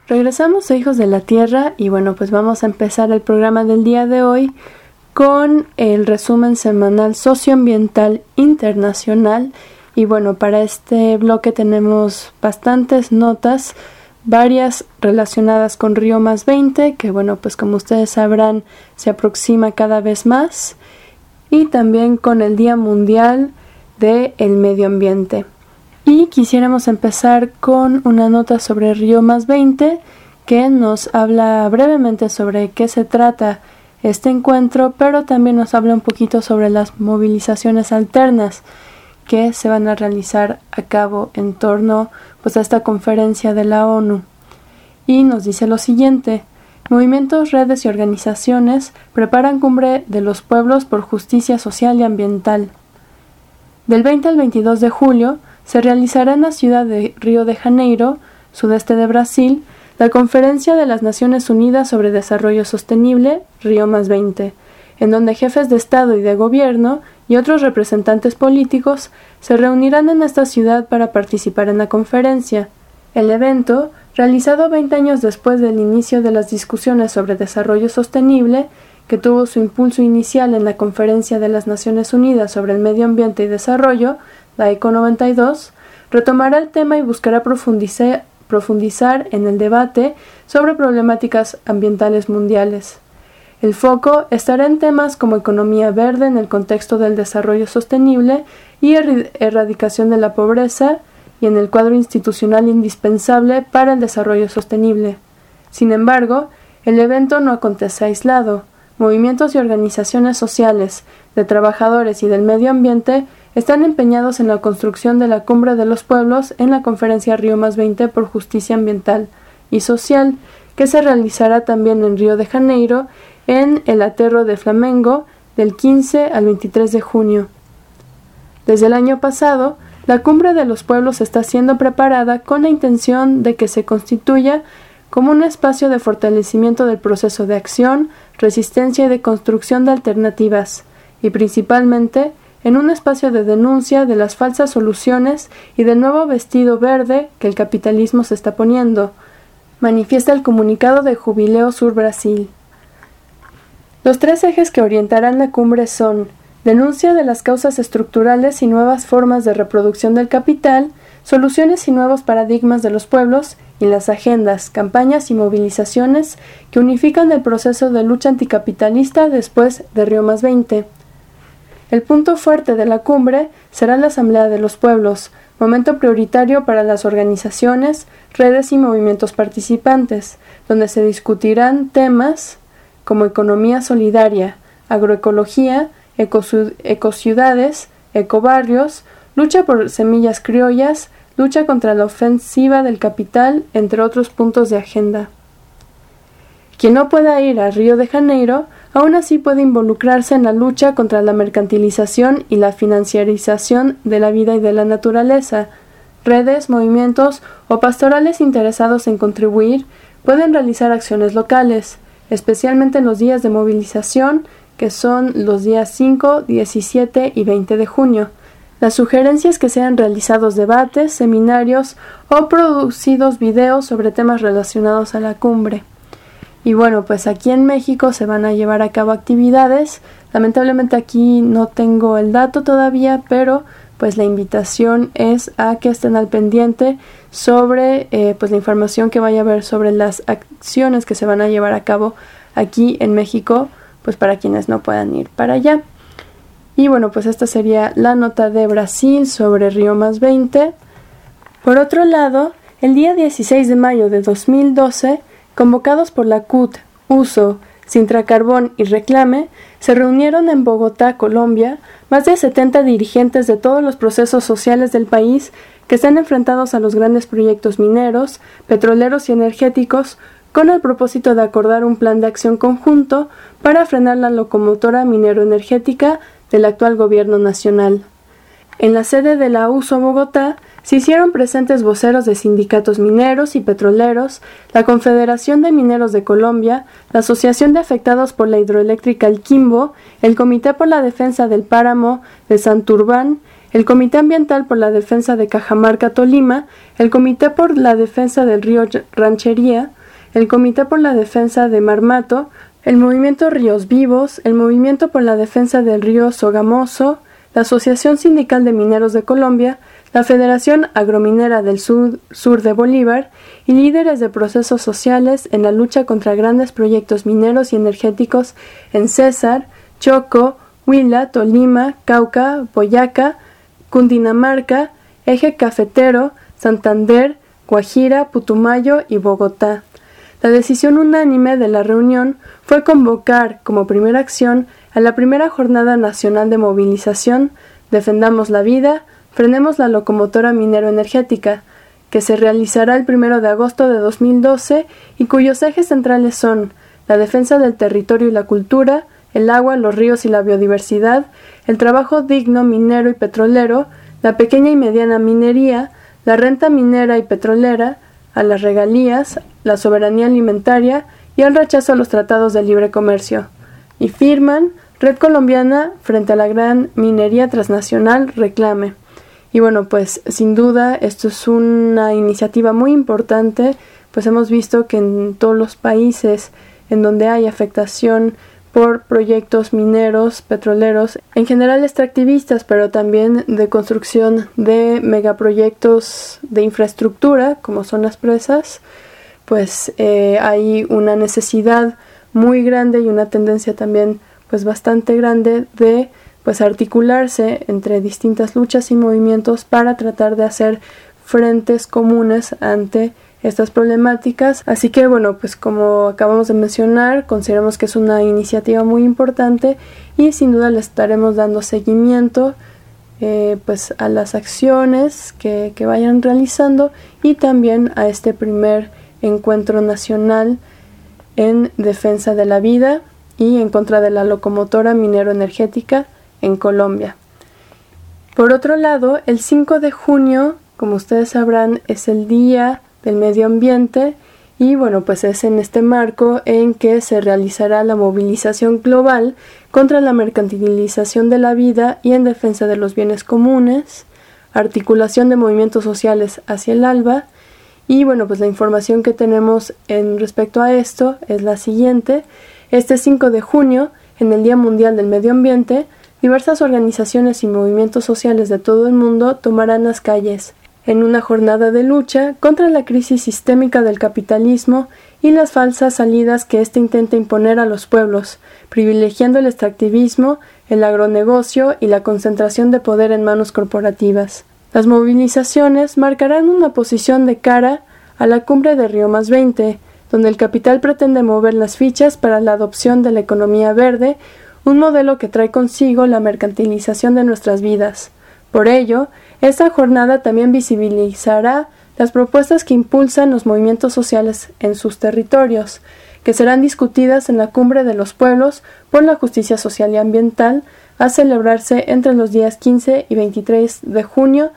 Regresamos a Hijos de la Tierra y bueno, pues vamos a empezar el programa del día de hoy con el resumen semanal socioambiental internacional. Y bueno, para este bloque tenemos bastantes notas, varias relacionadas con Río +20, que bueno, pues como ustedes sabrán, se aproxima cada vez más, y también con el Día Mundial del Medio Ambiente. Y quisiéramos empezar con una nota sobre Río +20, que nos habla brevemente sobre qué se trata este encuentro, pero también nos habla un poquito sobre las movilizaciones alternas que se van a realizar a cabo en torno pues a esta conferencia de la ONU. Y nos dice lo siguiente: movimientos, redes y organizaciones preparan cumbre de los pueblos por justicia social y ambiental. Del 20 al 22 de julio se realizará en la ciudad de Río de Janeiro, sudeste de Brasil, la Conferencia de las Naciones Unidas sobre Desarrollo Sostenible, Río +20, en donde jefes de Estado y de Gobierno y otros representantes políticos se reunirán en esta ciudad para participar en la conferencia. El evento, realizado 20 años después del inicio de las discusiones sobre desarrollo sostenible, que tuvo su impulso inicial en la Conferencia de las Naciones Unidas sobre el Medio Ambiente y Desarrollo, la ECO 92, retomará el tema y buscará profundizar en el debate sobre problemáticas ambientales mundiales. El foco estará en temas como economía verde en el contexto del desarrollo sostenible y erradicación de la pobreza, y en el cuadro institucional indispensable para el desarrollo sostenible. Sin embargo, el evento no acontece aislado. Movimientos y organizaciones sociales, de trabajadores y del medio ambiente están empeñados en la construcción de la Cumbre de los Pueblos en la Conferencia Río +20 por Justicia Ambiental y Social, que se realizará también en Río de Janeiro, en el Aterro de Flamengo, del 15 al 23 de junio. Desde el año pasado, la Cumbre de los Pueblos está siendo preparada con la intención de que se constituya como un espacio de fortalecimiento del proceso de acción, resistencia y de construcción de alternativas, y principalmente en un espacio de denuncia de las falsas soluciones y del nuevo vestido verde que el capitalismo se está poniendo, manifiesta el comunicado de Jubileo Sur Brasil. Los 3 ejes que orientarán la cumbre son: denuncia de las causas estructurales y nuevas formas de reproducción del capital, soluciones y nuevos paradigmas de los pueblos, y las agendas, campañas y movilizaciones que unifican el proceso de lucha anticapitalista después de Río +20. El punto fuerte de la cumbre será la Asamblea de los Pueblos, momento prioritario para las organizaciones, redes y movimientos participantes, donde se discutirán temas como economía solidaria, agroecología, ecociudades, ecobarrios, lucha por semillas criollas, lucha contra la ofensiva del capital, entre otros puntos de agenda. Quien no pueda ir a Río de Janeiro, aún así puede involucrarse en la lucha contra la mercantilización y la financiarización de la vida y de la naturaleza. Redes, movimientos o pastorales interesados en contribuir pueden realizar acciones locales, especialmente en los días de movilización, que son los días 5, 17 y 20 de junio. La sugerencia es que sean realizados debates, seminarios o producidos videos sobre temas relacionados a la cumbre. Y bueno, pues aquí en México se van a llevar a cabo actividades. Lamentablemente aquí no tengo el dato todavía, pero pues la invitación es a que estén al pendiente sobre pues la información que vaya a haber sobre las acciones que se van a llevar a cabo aquí en México, pues para quienes no puedan ir para allá. Y bueno, pues esta sería la nota de Brasil sobre Río +20. Por otro lado, el día 16 de mayo de 2012, convocados por la CUT, USO, Sintracarbón y Reclame, se reunieron en Bogotá, Colombia, más de 70 dirigentes de todos los procesos sociales del país que están enfrentados a los grandes proyectos mineros, petroleros y energéticos, con el propósito de acordar un plan de acción conjunto para frenar la locomotora minero-energética del actual gobierno nacional. En la sede de la USO Bogotá se hicieron presentes voceros de sindicatos mineros y petroleros, la Confederación de Mineros de Colombia, la Asociación de Afectados por la Hidroeléctrica El Quimbo, el Comité por la Defensa del Páramo de Santurbán, el Comité Ambiental por la Defensa de Cajamarca, Tolima, el Comité por la Defensa del Río Ranchería, el Comité por la Defensa de Marmato, el Movimiento Ríos Vivos, el Movimiento por la Defensa del Río Sogamoso, la Asociación Sindical de Mineros de Colombia, la Federación Agrominera del Sur de Bolívar y líderes de procesos sociales en la lucha contra grandes proyectos mineros y energéticos en Cesar, Choco, Huila, Tolima, Cauca, Boyacá, Cundinamarca, Eje Cafetero, Santander, Guajira, Putumayo y Bogotá. La decisión unánime de la reunión fue convocar como primera acción a la primera Jornada Nacional de Movilización Defendamos la Vida, Frenemos la Locomotora Minero-Energética, que se realizará el 1 de agosto de 2012 y cuyos ejes centrales son la defensa del territorio y la cultura, el agua, los ríos y la biodiversidad, el trabajo digno minero y petrolero, la pequeña y mediana minería, la renta minera y petrolera, a las regalías, la soberanía alimentaria y el rechazo a los tratados de libre comercio. Y firman Red Colombiana frente a la gran minería transnacional reclame. Y bueno, pues sin duda esto es una iniciativa muy importante, pues hemos visto que en todos los países en donde hay afectación por proyectos mineros, petroleros, en general extractivistas, pero también de construcción de megaproyectos de infraestructura, como son las presas, pues hay una necesidad muy grande y una tendencia también pues bastante grande de pues articularse entre distintas luchas y movimientos para tratar de hacer frentes comunes ante estas problemáticas. Así que bueno, pues como acabamos de mencionar, consideramos que es una iniciativa muy importante y sin duda le estaremos dando seguimiento pues a las acciones que vayan realizando y también a este primer encuentro nacional en defensa de la vida y en contra de la locomotora minero-energética en Colombia. Por otro lado, el 5 de junio, como ustedes sabrán, es el Día del Medio Ambiente y bueno, pues es en este marco en que se realizará la movilización global contra la mercantilización de la vida y en defensa de los bienes comunes, articulación de movimientos sociales hacia el alba. Y bueno, pues la información que tenemos en respecto a esto es la siguiente. Este 5 de junio, en el Día Mundial del Medio Ambiente, diversas organizaciones y movimientos sociales de todo el mundo tomarán las calles en una jornada de lucha contra la crisis sistémica del capitalismo y las falsas salidas que éste intenta imponer a los pueblos, privilegiando el extractivismo, el agronegocio y la concentración de poder en manos corporativas. Las movilizaciones marcarán una posición de cara a la cumbre de Río+20, donde el capital pretende mover las fichas para la adopción de la economía verde, un modelo que trae consigo la mercantilización de nuestras vidas. Por ello, esta jornada también visibilizará las propuestas que impulsan los movimientos sociales en sus territorios, que serán discutidas en la Cumbre de los Pueblos por la Justicia Social y Ambiental, a celebrarse entre los días 15 y 23 de junio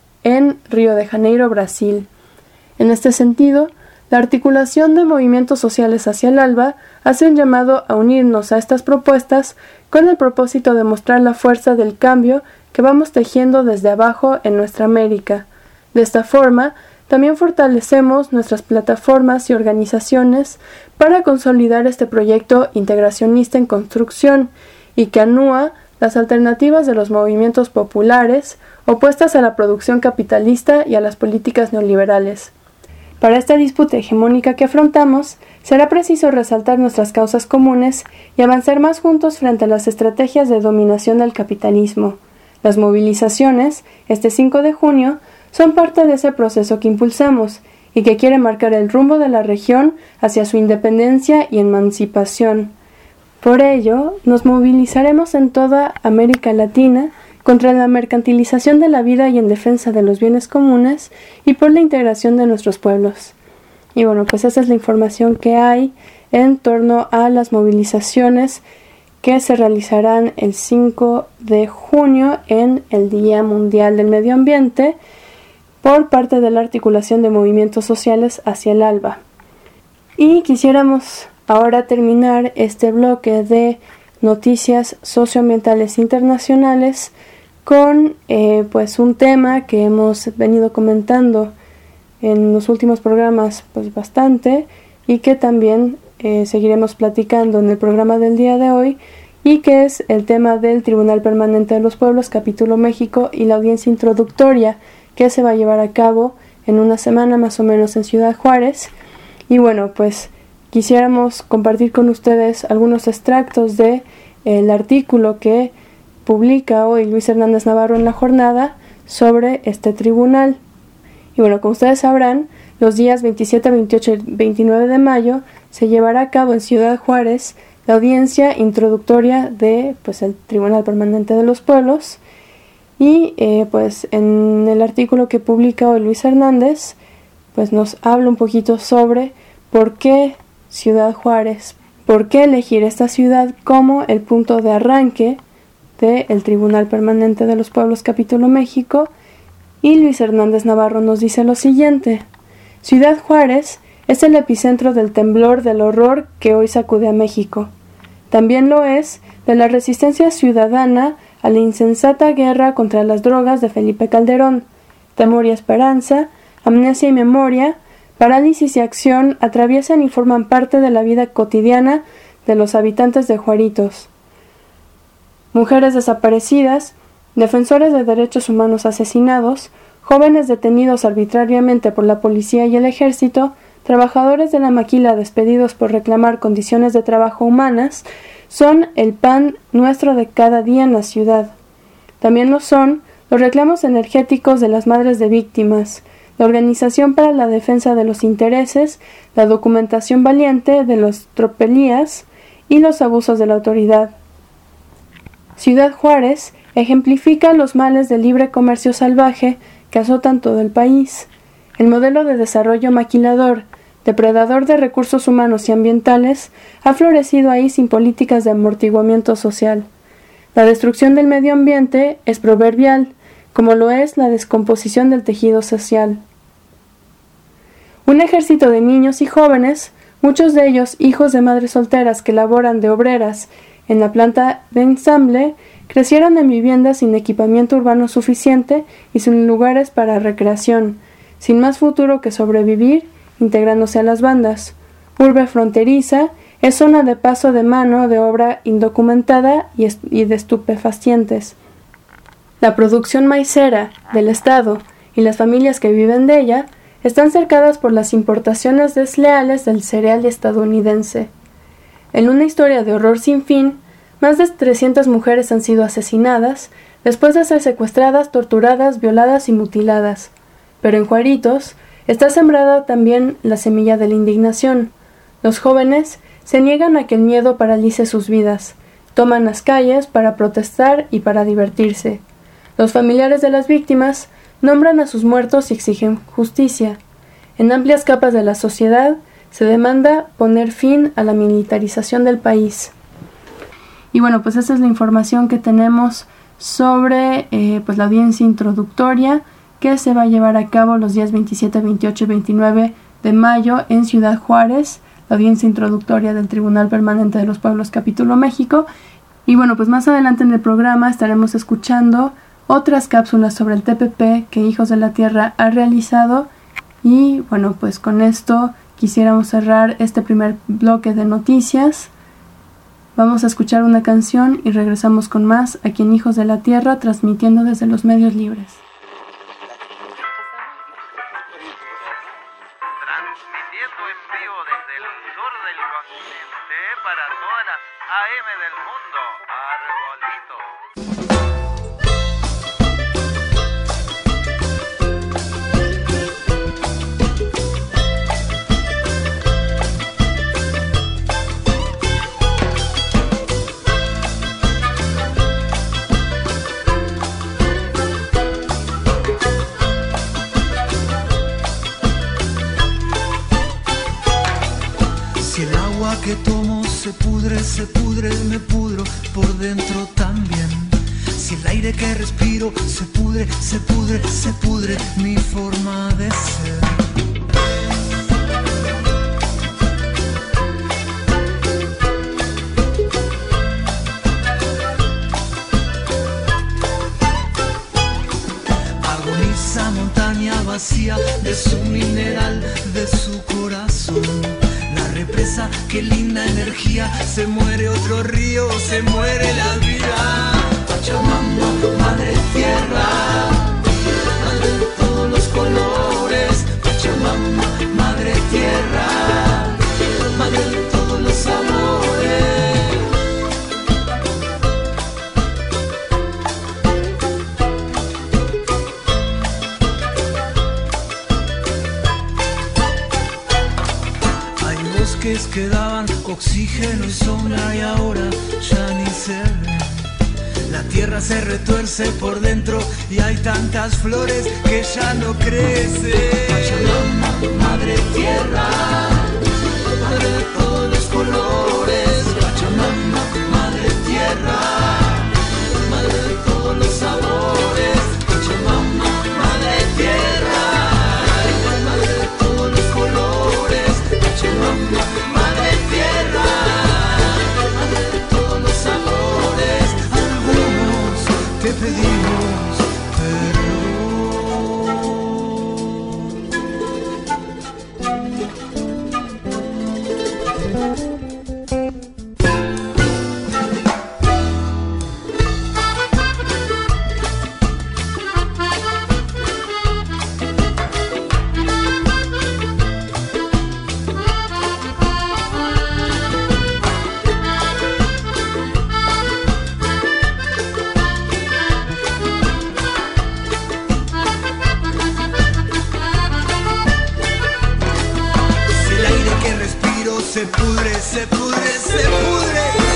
en Río de Janeiro, Brasil. En este sentido, la articulación de movimientos sociales hacia el alba hace un llamado a unirnos a estas propuestas con el propósito de mostrar la fuerza del cambio que vamos tejiendo desde abajo en nuestra América. De esta forma, también fortalecemos nuestras plataformas y organizaciones para consolidar este proyecto integracionista en construcción y que anúa las alternativas de los movimientos populares opuestas a la producción capitalista y a las políticas neoliberales. Para esta disputa hegemónica que afrontamos, será preciso resaltar nuestras causas comunes y avanzar más juntos frente a las estrategias de dominación del capitalismo. Las movilizaciones, este 5 de junio, son parte de ese proceso que impulsamos y que quiere marcar el rumbo de la región hacia su independencia y emancipación. Por ello, nos movilizaremos en toda América Latina contra la mercantilización de la vida y en defensa de los bienes comunes y por la integración de nuestros pueblos. Y bueno, pues esa es la información que hay en torno a las movilizaciones que se realizarán el 5 de junio en el Día Mundial del Medio Ambiente por parte de la articulación de movimientos sociales hacia el alba. Y quisiéramos ahora terminar este bloque de noticias socioambientales internacionales con pues un tema que hemos venido comentando en los últimos programas pues bastante, y que también seguiremos platicando en el programa del día de hoy, y que es el tema del Tribunal Permanente de los Pueblos, Capítulo México, y la audiencia introductoria que se va a llevar a cabo en una semana más o menos en Ciudad Juárez. Y bueno, pues quisiéramos compartir con ustedes algunos extractos de el artículo que publica hoy Luis Hernández Navarro en La Jornada sobre este tribunal. Y bueno, como ustedes sabrán, los días 27, 28 y 29 de mayo se llevará a cabo en Ciudad Juárez la audiencia introductoria de el Tribunal Permanente de los Pueblos. Y pues en el artículo que publica hoy Luis Hernández, pues nos habla un poquito sobre por qué Ciudad Juárez, por qué elegir esta ciudad como el punto de arranque del Tribunal Permanente de los Pueblos, Capítulo México. Y Luis Hernández Navarro nos dice lo siguiente: Ciudad Juárez es el epicentro del temblor del horror que hoy sacude a México. También lo es de la resistencia ciudadana a la insensata guerra contra las drogas de Felipe Calderón. Temor y esperanza, amnesia y memoria, parálisis y acción atraviesan y forman parte de la vida cotidiana de los habitantes de Juaritos. Mujeres desaparecidas, defensores de derechos humanos asesinados, jóvenes detenidos arbitrariamente por la policía y el ejército, trabajadores de la maquila despedidos por reclamar condiciones de trabajo humanas, son el pan nuestro de cada día en la ciudad. También lo son los reclamos energéticos de las madres de víctimas, la organización para la defensa de los intereses, la documentación valiente de las tropelías y los abusos de la autoridad. Ciudad Juárez ejemplifica los males del libre comercio salvaje que azotan todo el país. El modelo de desarrollo maquilador, depredador de recursos humanos y ambientales, ha florecido ahí sin políticas de amortiguamiento social. La destrucción del medio ambiente es proverbial, como lo es la descomposición del tejido social. Un ejército de niños y jóvenes, muchos de ellos hijos de madres solteras que laboran de obreras en la planta de ensamble, crecieron en viviendas sin equipamiento urbano suficiente y sin lugares para recreación, sin más futuro que sobrevivir, integrándose a las bandas. Urbe fronteriza, es zona de paso de mano de obra indocumentada y de estupefacientes. La producción maicera del Estado y las familias que viven de ella están cercadas por las importaciones desleales del cereal estadounidense. En una historia de horror sin fin, más de 300 mujeres han sido asesinadas después de ser secuestradas, torturadas, violadas y mutiladas. Pero en Juaritos está sembrada también la semilla de la indignación. Los jóvenes se niegan a que el miedo paralice sus vidas, toman las calles para protestar y para divertirse. Los familiares de las víctimas nombran a sus muertos y exigen justicia. En amplias capas de la sociedad se demanda poner fin a la militarización del país. Y bueno, pues esa es la información que tenemos sobre la audiencia introductoria que se va a llevar a cabo los días 27, 28 y 29 de mayo en Ciudad Juárez, la audiencia introductoria del Tribunal Permanente de los Pueblos, Capítulo México. Y bueno, pues más adelante en el programa estaremos escuchando otras cápsulas sobre el TPP que Hijos de la Tierra ha realizado. Y bueno, pues con esto quisiéramos cerrar este primer bloque de noticias. Vamos a escuchar una canción y regresamos con más aquí en Hijos de la Tierra, transmitiendo desde los medios libres. Transmitiendo en vivo desde el sur del continente para todas las AM del mundo. Arbolito. Que tomo se pudre, me pudro por dentro también. Si el aire que respiro se pudre mi forma de ser. Agoniza montaña vacía de su mineral, de su corazón. represa, qué linda energía. Se muere otro río, se muere la vida. Pachamama, madre tierra, madre de todos los colores. Pachamama, madre tierra, madre de todos los amores. Que daban oxígeno y sombra y ahora ya ni se ven. La tierra se retuerce por dentro y hay tantas flores que ya no crecen. Pachamama, madre tierra, madre de todos los colores. Pachamama, madre tierra, madre de todos los sabores. Pachamama, madre tierra, madre de todos los colores. Pachamama, madre tierra, madre de todos los amores. Algunos te pedimos perdón. Se pudre, se pudre, se pudre.